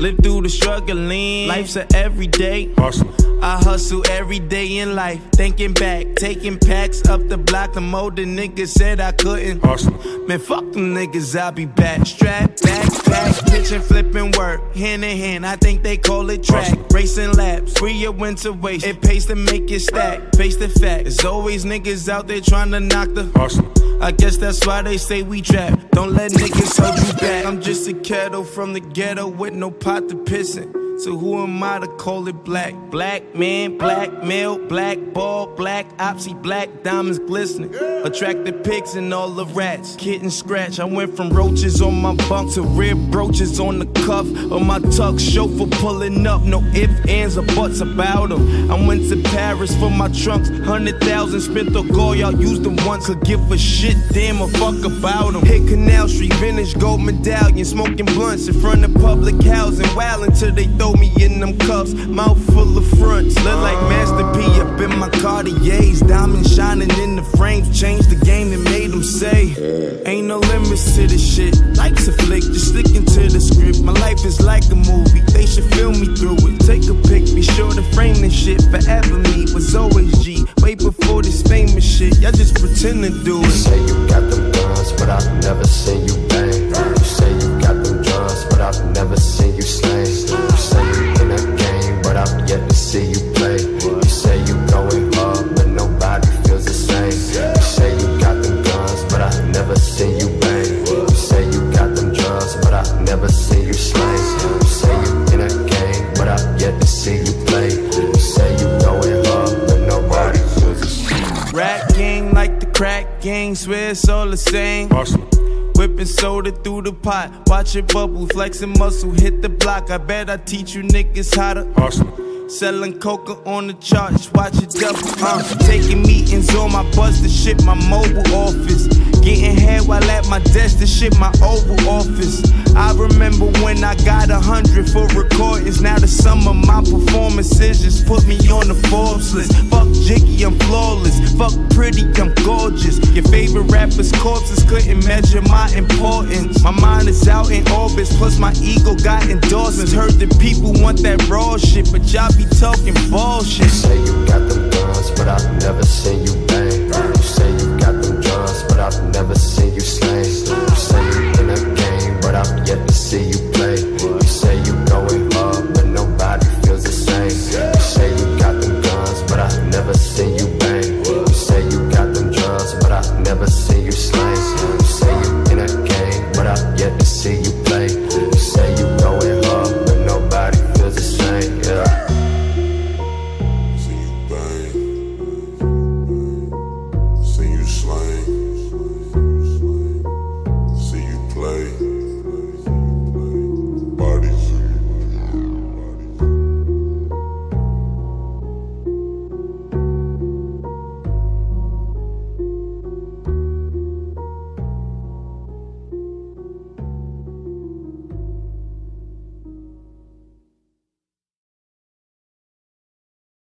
Live through the struggling, life's a everyday hustle. I hustle every day in life, thinking back, taking packs up the block. The older niggas said I couldn't hustle. Man, fuck them niggas, I'll be back. Strap, backpack, pitching, flipping work, hand in hand, I think they call it track. Hustle. Racing laps, free your winter waste, it pays to make it stack. Face the fact, there's always niggas out there trying to knock the hustle. I guess that's why they say we trap. Don't let niggas hold you back. I'm just a kettle from the ghetto with no pot to piss in. So who am I to call it black? Black man, black male, black ball, black opsy, black diamonds glistening. Attract the pigs and all the rats. Kitten scratch. I went from roaches on my bunk to rib brooches on the cuff of my tux. Chauffeur pulling up, no ifs, ands, or buts about them. I went to Paris for my trunks. 100,000 spent the gold, y'all used them once. Could give a shit, damn a fuck about them. Hit Canal Street, vintage gold medallion, smoking blunts in front of public housing. Wildin' till they throw me in them cuffs, mouth full of fronts. Look like Master P up in my Cartiers. Diamonds shining in the frames, changed the game and made them say ain't no limits to this shit. Life's a flick, just sticking to the script. My life is like a movie, they should film me through it. Take a pic, be sure to frame this shit. Forever me was always G, way before this famous shit. Y'all just pretend to do it. You say you got them guns, but I've never seen you bang. You say you got them drugs, but I've never seen you slang. You say you in a game, but I've yet to see you play. You say you going hard, but nobody feels the same. You say you got them guns, but I've never seen you bang. You say you got them drugs, but I've never seen you slang. You say you in a game, but I've yet to see you play. You say you going hard, but nobody feels the same. Rap gang like the crack gang, swear it's all the same. Awesome. Whipping soda through the pot, watch it bubble, flexing muscle, hit the block. I bet I teach you niggas how to hustle. Selling coca on the charts, watch it double. Taking meetings on my bus to shit my mobile office. Getting head while at my desk to shit my Oval Office. I remember when I got 100 for recordings. Now the sum of my performances just put me on the Forbes list. Fuck Jiggy, I'm flawless. Fuck pretty, I'm gorgeous. Your favorite rapper's corpses couldn't measure my importance. My mind is out in orbits, plus my ego got endorsements. Heard that people want that raw shit, but y'all be talking bullshit. You say you got them guns, but I've never seen you bang. You say you got them drugs, but I've never seen you slang. You say you in a game, but I've yet